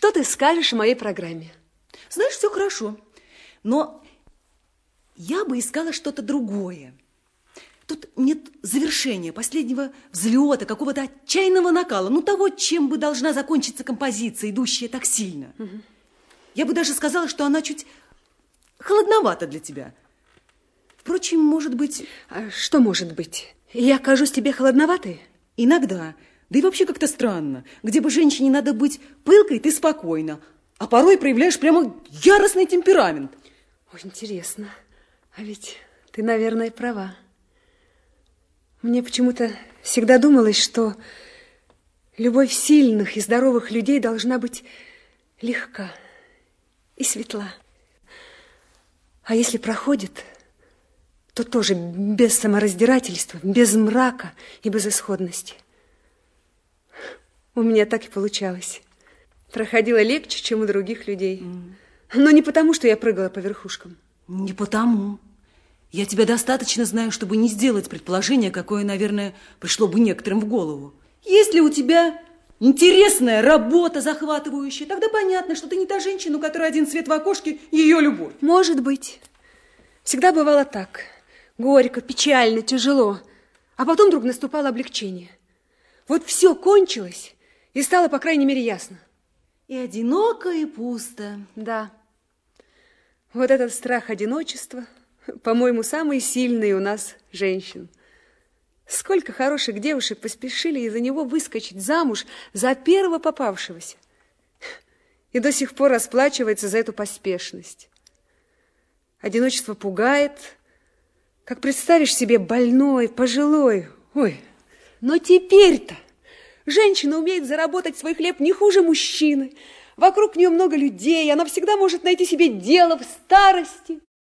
Что ты скажешь о моей программе? Знаешь, все хорошо, но я бы искала что-то другое. Тут нет завершения, последнего взлета, какого-то отчаянного накала, ну того, чем бы должна закончиться композиция, идущая так сильно. Угу. Я бы даже сказала, что она чуть холодновата для тебя. Впрочем, может быть... А что может быть? Я кажусь тебе холодноватой? Иногда. Да и вообще как-то странно. Где бы женщине надо быть пылкой, ты спокойна, а порой проявляешь прямо яростный темперамент. Очень интересно. А ведь ты, наверное, права. Мне почему-то всегда думалось, что любовь сильных и здоровых людей должна быть легка и светла. А если проходит, то тоже без самораздирательства, без мрака и безысходности. У меня так и получалось. Проходило легче, чем у других людей. Но не потому, что я прыгала по верхушкам. Не потому. Я тебя достаточно знаю, чтобы не сделать предположение, какое, наверное, пришло бы некоторым в голову. Если у тебя интересная работа захватывающая, тогда понятно, что ты не та женщина, у которой один свет в окошке и ее любовь. Может быть. Всегда бывало так. Горько, печально, тяжело. А потом вдруг наступало облегчение. Вот все кончилось, и стало, по крайней мере, ясно. И одиноко, и пусто. Да. Вот этот страх одиночества, по-моему, самый сильный у нас женщин. Сколько хороших девушек поспешили из-за него выскочить замуж за первого попавшегося. И до сих пор расплачивается за эту поспешность. Одиночество пугает. Как представишь себе больной, пожилой. Ой, но теперь-то женщина умеет заработать свой хлеб не хуже мужчины. Вокруг нее много людей, она всегда может найти себе дело в старости.